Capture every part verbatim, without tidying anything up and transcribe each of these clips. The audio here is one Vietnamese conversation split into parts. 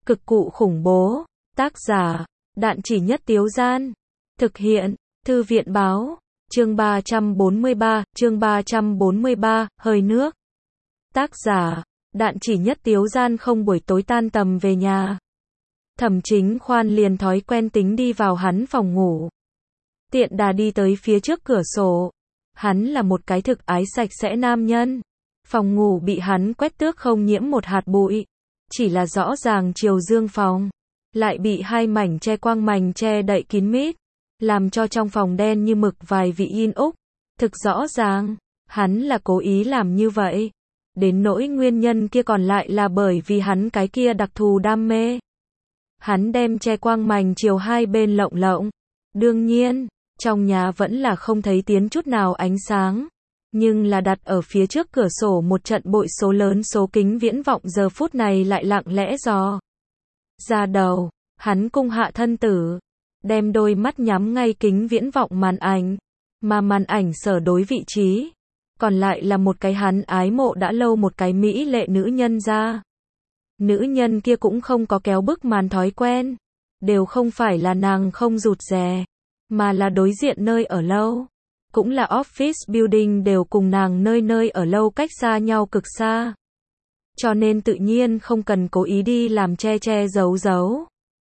Cực cụ khủng bố. Tác giả, Đạn Chỉ Nhất Tiếu Gian. Thực hiện, Thư viện báo. Chương ba trăm bốn mươi ba, chương ba trăm bốn mươi ba, hơi nước. Tác giả, Đạn Chỉ Nhất Tiếu Gian. Không buổi tối tan tầm về nhà, Thẩm Chính Khoan liền thói quen tính đi vào hắn phòng ngủ. Tiện đà đi tới phía trước cửa sổ. Hắn là một cái thực ái sạch sẽ nam nhân. Phòng ngủ bị hắn quét tước không nhiễm một hạt bụi. Chỉ là rõ ràng chiều dương phòng lại bị hai mảnh che quang mảnh che đậy kín mít, làm cho trong phòng đen như mực vài vị in úc. Thực rõ ràng, hắn là cố ý làm như vậy. Đến nỗi nguyên nhân kia còn lại là bởi vì hắn cái kia đặc thù đam mê. Hắn đem che quang mảnh chiều hai bên lộng lộng. Đương nhiên, trong nhà vẫn là không thấy tiến chút nào ánh sáng. Nhưng là đặt ở phía trước cửa sổ một trận bội số lớn số kính viễn vọng giờ phút này lại lặng lẽ dò ra đầu. Hắn cung hạ thân tử, đem đôi mắt nhắm ngay kính viễn vọng màn ảnh, mà màn ảnh sở đối vị trí, còn lại là một cái hắn ái mộ đã lâu một cái mỹ lệ nữ nhân ra. Nữ nhân kia cũng không có kéo bức màn thói quen, đều không phải là nàng không rụt rè, mà là đối diện nơi ở lâu, cũng là office building đều cùng nàng nơi nơi ở lâu cách xa nhau cực xa. Cho nên tự nhiên không cần cố ý đi làm che che giấu giấu.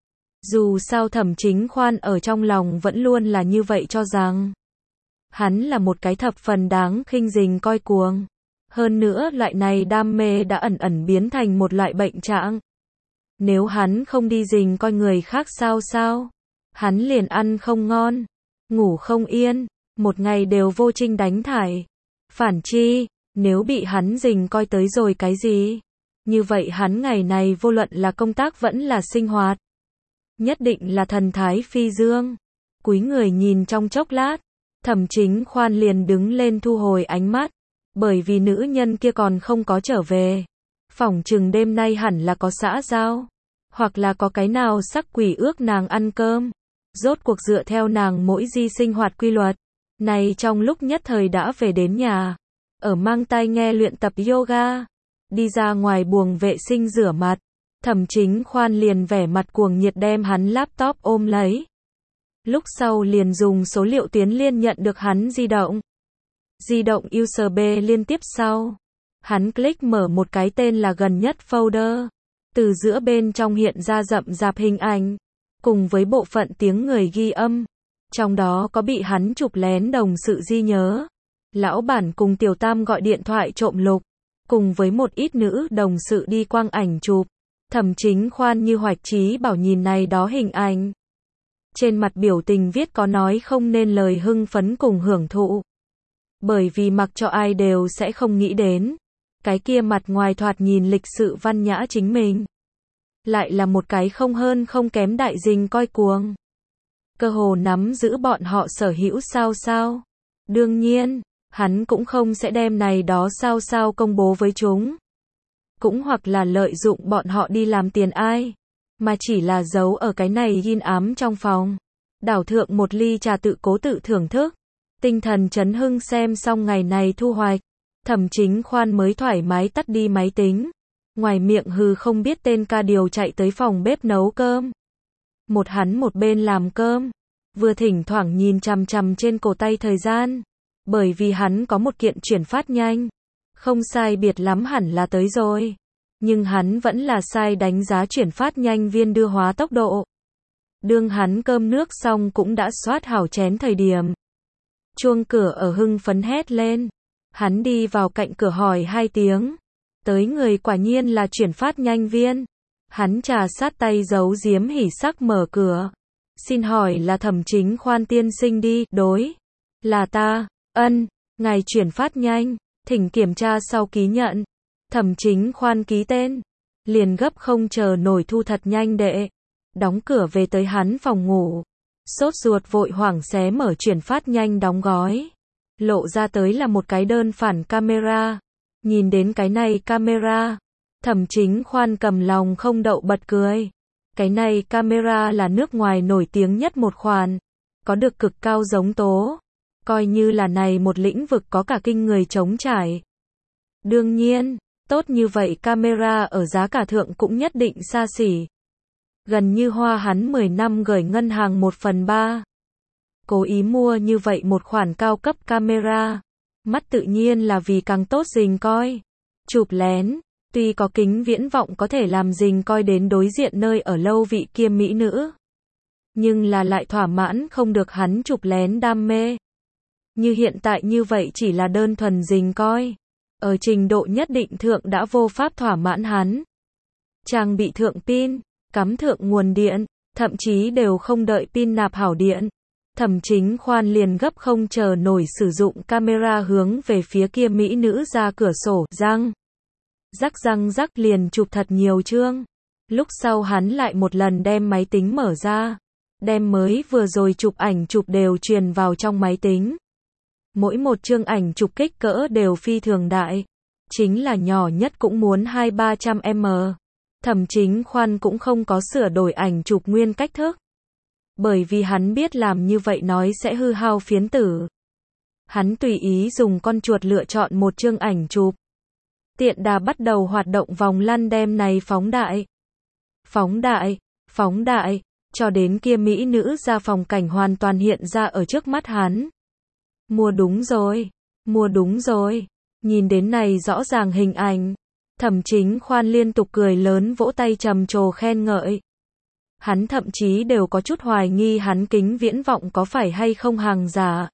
Dù sao Thẩm Chính Khoan ở trong lòng vẫn luôn là như vậy cho rằng hắn là một cái thập phần đáng khinh rình coi cuồng. Hơn nữa loại này đam mê đã ẩn ẩn biến thành một loại bệnh trạng. Nếu hắn không đi rình coi người khác sao sao, hắn liền ăn không ngon, ngủ không yên, một ngày đều vô trinh đánh thải. Phản chi, nếu bị hắn rình coi tới rồi cái gì, như vậy hắn ngày này vô luận là công tác vẫn là sinh hoạt, nhất định là thần thái phi dương. Cúi người nhìn trong chốc lát, Thẩm Chính Khoan liền đứng lên thu hồi ánh mắt, bởi vì nữ nhân kia còn không có trở về. Phỏng chừng đêm nay hẳn là có xã giao, hoặc là có cái nào sắc quỷ ước nàng ăn cơm. Rốt cuộc dựa theo nàng mỗi di sinh hoạt quy luật, này trong lúc nhất thời đã về đến nhà, ở mang tai nghe luyện tập yoga, đi ra ngoài buồng vệ sinh rửa mặt. Thẩm Chính Khoan liền vẻ mặt cuồng nhiệt đem hắn laptop ôm lấy. Lúc sau liền dùng số liệu tuyến liên nhận được hắn di động. Di động u ét bê liên tiếp sau. Hắn click mở một cái tên là gần nhất folder. Từ giữa bên trong hiện ra rậm rạp hình ảnh, cùng với bộ phận tiếng người ghi âm. Trong đó có bị hắn chụp lén đồng sự di nhớ. Lão bản cùng Tiểu Tam gọi điện thoại trộm lục. Cùng với một ít nữ đồng sự đi quang ảnh chụp. Thẩm Chính Khoan như hoạch trí bảo nhìn này đó hình ảnh. Trên mặt biểu tình viết có nói không nên lời hưng phấn cùng hưởng thụ. Bởi vì mặc cho ai đều sẽ không nghĩ đến. Cái kia mặt ngoài thoạt nhìn lịch sự văn nhã chính mình. Lại là một cái không hơn không kém đại dình coi cuồng. Cơ hồ nắm giữ bọn họ sở hữu sao sao. Đương nhiên, hắn cũng không sẽ đem này đó sao sao công bố với chúng. Cũng hoặc là lợi dụng bọn họ đi làm tiền ai, mà chỉ là giấu ở cái này yin ám trong phòng. Đảo thượng một ly trà tự cố tự thưởng thức. Tinh thần chấn hưng xem xong ngày này thu hoạch. Thẩm Chính Khoan mới thoải mái tắt đi máy tính. Ngoài miệng hừ không biết tên ca điều chạy tới phòng bếp nấu cơm. Một hắn một bên làm cơm, vừa thỉnh thoảng nhìn chằm chằm trên cổ tay thời gian. Bởi vì hắn có một kiện chuyển phát nhanh. Không sai biệt lắm hẳn là tới rồi. Nhưng hắn vẫn là sai đánh giá chuyển phát nhanh viên đưa hóa tốc độ. Đương hắn cơm nước xong cũng đã soát hảo chén thời điểm. Chuông cửa ở hưng phấn hét lên. Hắn đi vào cạnh cửa hỏi hai tiếng. Tới người quả nhiên là chuyển phát nhanh viên. Hắn trà sát tay giấu giếm hỉ sắc mở cửa. Xin hỏi là Thẩm Chính Khoan tiên sinh đi, đối. Là ta, ân, ngài chuyển phát nhanh. Thỉnh kiểm tra sau ký nhận. Thẩm Chính Khoan ký tên. Liền gấp không chờ nổi thu thật nhanh đệ. Đóng cửa về tới hắn phòng ngủ. Sốt ruột vội hoảng xé mở chuyển phát nhanh đóng gói. Lộ ra tới là một cái đơn phản camera. Nhìn đến cái này camera, Thẩm Chính Khoan cầm lòng không đậu bật cười. Cái này camera là nước ngoài nổi tiếng nhất một khoản. Có được cực cao giống tố. Coi như là này một lĩnh vực có cả kinh người chống trải. Đương nhiên, tốt như vậy camera ở giá cả thượng cũng nhất định xa xỉ. Gần như hoa hắn mười năm gửi ngân hàng một phần ba. Cố ý mua như vậy một khoản cao cấp camera. Mắt tự nhiên là vì càng tốt rình coi. Chụp lén, tuy có kính viễn vọng có thể làm rình coi đến đối diện nơi ở lâu vị kia mỹ nữ. Nhưng là lại thỏa mãn không được hắn chụp lén đam mê. Như hiện tại như vậy chỉ là đơn thuần rình coi. Ở trình độ nhất định thượng đã vô pháp thỏa mãn hắn. Trang bị thượng pin, cắm thượng nguồn điện, thậm chí đều không đợi pin nạp hảo điện. Thẩm Chính Khoan liền gấp không chờ nổi sử dụng camera hướng về phía kia mỹ nữ ra cửa sổ, răng. Rắc răng rắc liền chụp thật nhiều chương. Lúc sau hắn lại một lần đem máy tính mở ra. Đem mới vừa rồi chụp ảnh chụp đều truyền vào trong máy tính. Mỗi một chương ảnh chụp kích cỡ đều phi thường đại. Chính là nhỏ nhất cũng muốn hai ba trăm mét. Thẩm Chính Khoan cũng không có sửa đổi ảnh chụp nguyên cách thức. Bởi vì hắn biết làm như vậy nói sẽ hư hao phiến tử. Hắn tùy ý dùng con chuột lựa chọn một chương ảnh chụp. Tiện đà bắt đầu hoạt động vòng lăn đem này phóng đại. Phóng đại, phóng đại, cho đến kia mỹ nữ ra phòng cảnh hoàn toàn hiện ra ở trước mắt hắn. Mua đúng rồi, mua đúng rồi. Nhìn đến này rõ ràng hình ảnh. Thẩm Chính Khoan liên tục cười lớn vỗ tay trầm trồ khen ngợi. Hắn thậm chí đều có chút hoài nghi hắn kính viễn vọng có phải hay không hàng giả.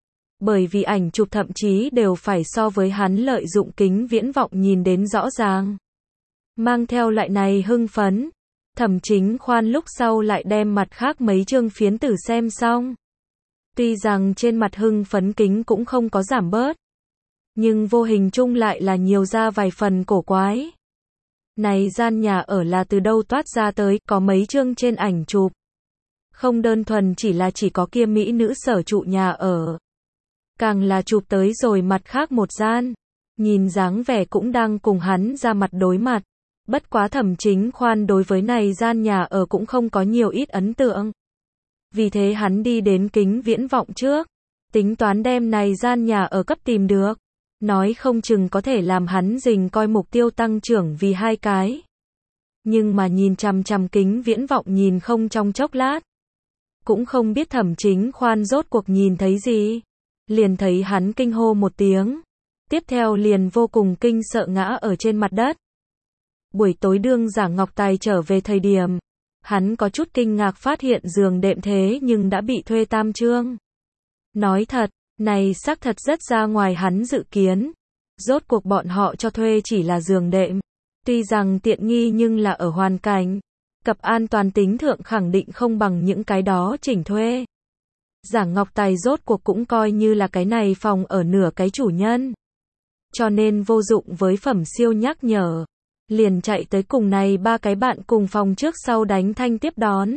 Bởi vì ảnh chụp thậm chí đều phải so với hắn lợi dụng kính viễn vọng nhìn đến rõ ràng. Mang theo lại này hưng phấn. Thẩm Chính Khoan lúc sau lại đem mặt khác mấy chương phiến tử xem xong. Tuy rằng trên mặt hưng phấn kính cũng không có giảm bớt. Nhưng vô hình chung lại là nhiều ra vài phần cổ quái. Này gian nhà ở là từ đâu toát ra tới, có mấy chương trên ảnh chụp. Không đơn thuần chỉ là chỉ có kia mỹ nữ sở trụ nhà ở. Càng là chụp tới rồi mặt khác một gian. Nhìn dáng vẻ cũng đang cùng hắn ra mặt đối mặt. Bất quá Thẩm Chính Khoan đối với này gian nhà ở cũng không có nhiều ít ấn tượng. Vì thế hắn đi đến kính viễn vọng trước. Tính toán đem này gian nhà ở cấp tìm được. Nói không chừng có thể làm hắn rình coi mục tiêu tăng trưởng vì hai cái. Nhưng mà nhìn chằm chằm kính viễn vọng nhìn không trong chốc lát. Cũng không biết Thẩm Chính Khoan rốt cuộc nhìn thấy gì. Liền thấy hắn kinh hô một tiếng. Tiếp theo liền vô cùng kinh sợ ngã ở trên mặt đất. Buổi tối đương Giả Ngọc Tài trở về thời điểm. Hắn có chút kinh ngạc phát hiện giường đệm thế nhưng đã bị thuê tam trương. Nói thật. Này xác thật rất ra ngoài hắn dự kiến. Rốt cuộc bọn họ cho thuê chỉ là giường đệm. Tuy rằng tiện nghi nhưng là ở hoàn cảnh. Cập an toàn tính thượng khẳng định không bằng những cái đó chỉnh thuê. Giả Ngọc Tài rốt cuộc cũng coi như là cái này phòng ở nửa cái chủ nhân. Cho nên vô dụng với Phẩm Siêu nhắc nhở. Liền chạy tới cùng này ba cái bạn cùng phòng trước sau đánh thanh tiếp đón.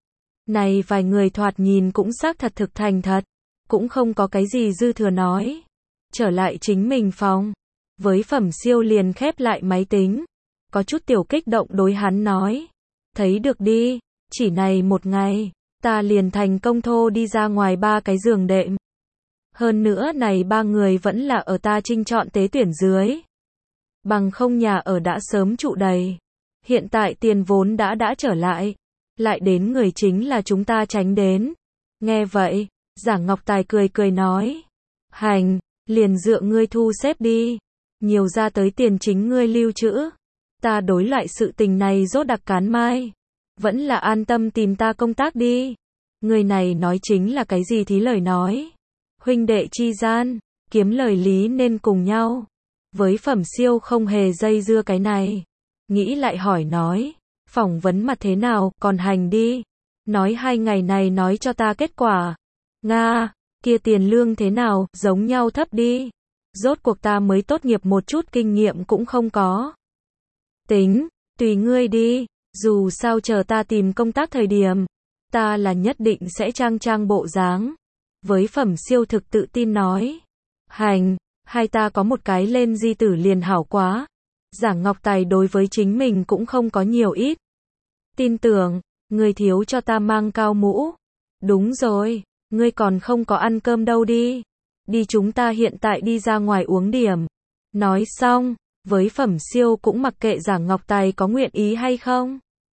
Này vài người thoạt nhìn cũng xác thật thực thành thật. Cũng không có cái gì dư thừa nói. Trở lại chính mình phòng. Với Phẩm Siêu liền khép lại máy tính. Có chút tiểu kích động đối hắn nói. Thấy được đi, chỉ này một ngày, ta liền thành công thô đi ra ngoài ba cái giường đệm. Hơn nữa này ba người vẫn là ở ta trinh chọn tế tuyển dưới. Bằng không nhà ở đã sớm trụ đầy. Hiện tại tiền vốn đã đã trở lại. Lại đến người chính là chúng ta tránh đến. Nghe vậy. Giả Ngọc Tài cười cười nói. Hành, liền dựa ngươi thu xếp đi. Nhiều ra tới tiền chính ngươi lưu trữ. Ta đối loại sự tình này rốt đặc cán mai. Vẫn là an tâm tìm ta công tác đi. Người này nói chính là cái gì thí lời nói. Huynh đệ chi gian, kiếm lời lý nên cùng nhau. Với Phẩm Siêu không hề dây dưa cái này. Nghĩ lại hỏi nói. Phỏng vấn mặt thế nào, còn hành đi. Nói hai ngày này nói cho ta kết quả. Nga, kia tiền lương thế nào, giống nhau thấp đi. Rốt cuộc ta mới tốt nghiệp một chút kinh nghiệm cũng không có. Tính, tùy ngươi đi, dù sao chờ ta tìm công tác thời điểm, ta là nhất định sẽ trang trang bộ dáng. Với Phẩm Siêu thực tự tin nói. Hành, hai ta có một cái lên di tử liền hảo quá. Giả Ngọc Tài đối với chính mình cũng không có nhiều ít. Tin tưởng, ngươi thiếu cho ta mang cao mũ. Đúng rồi. Ngươi còn không có ăn cơm đâu đi. Đi chúng ta hiện tại đi ra ngoài uống điểm. Nói xong, với Phẩm Siêu cũng mặc kệ Giả Ngọc Tài có nguyện ý hay không.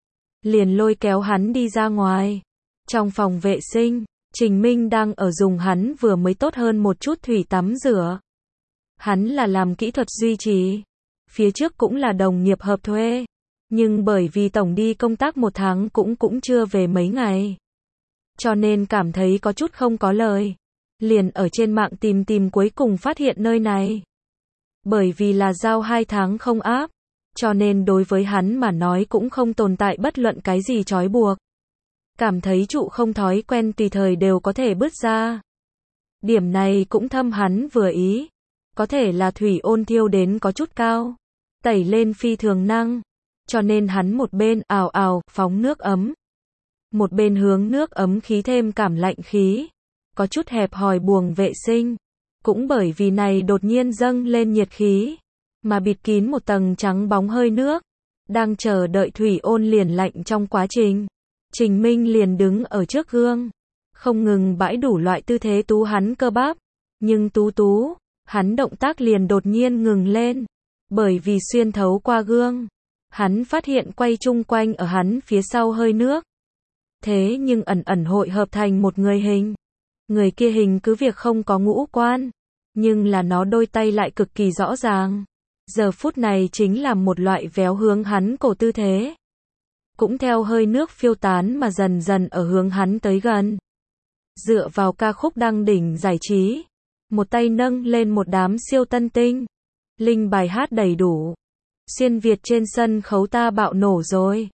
liền lôi kéo hắn đi ra ngoài. Trong phòng vệ sinh, Trình Minh đang ở dùng hắn vừa mới tốt hơn một chút thủy tắm rửa. Hắn là làm kỹ thuật duy trì, phía trước cũng là đồng nghiệp hợp thuê, nhưng bởi vì tổng đi công tác một tháng cũng cũng chưa về mấy ngày, cho nên cảm thấy có chút không có lời, liền ở trên mạng tìm tìm cuối cùng phát hiện nơi này. Bởi vì là giao hai tháng không áp, cho nên đối với hắn mà nói cũng không tồn tại bất luận cái gì trói buộc. Cảm thấy trụ không thói quen tùy thời đều có thể bứt ra. Điểm này cũng thâm hắn vừa ý. Có thể là thủy ôn thiêu đến có chút cao, tẩy lên phi thường năng, cho nên hắn một bên ào ào phóng nước ấm, một bên hướng nước ấm khí thêm cảm lạnh khí, có chút hẹp hòi buồng vệ sinh, cũng bởi vì này đột nhiên dâng lên nhiệt khí, mà bịt kín một tầng trắng bóng hơi nước, đang chờ đợi thủy ôn liền lạnh trong quá trình. Trình Minh liền đứng ở trước gương, không ngừng bãi đủ loại tư thế tú hắn cơ bắp, nhưng tú tú, hắn động tác liền đột nhiên ngừng lên, bởi vì xuyên thấu qua gương, hắn phát hiện quay chung quanh ở hắn phía sau hơi nước. Thế nhưng ẩn ẩn hội hợp thành một người hình. Người kia hình cứ việc không có ngũ quan, nhưng là nó đôi tay lại cực kỳ rõ ràng. Giờ phút này chính là một loại véo hướng hắn cổ tư thế. Cũng theo hơi nước phiêu tán mà dần dần ở hướng hắn tới gần. Dựa vào ca khúc đăng đỉnh giải trí, một tay nâng lên một đám siêu tân tinh. Linh bài hát đầy đủ. Xuyên Việt trên sân khấu ta bạo nổ rồi.